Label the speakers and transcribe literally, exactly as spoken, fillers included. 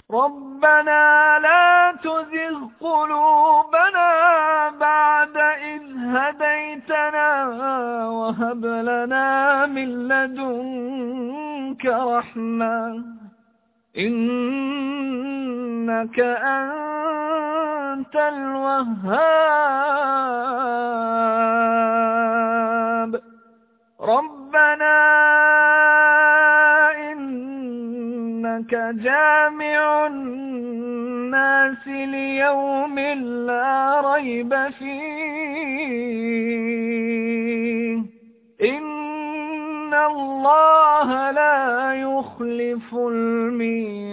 Speaker 1: ربنا لا تزغ قلوبنا بعد إذ هديتنا وهب لنا من لدنك رحمة إنك أنت الوهاب ربنا إنك جامع الناس ليوم لا ريب فيه إن الله لا يخلف الميعاد.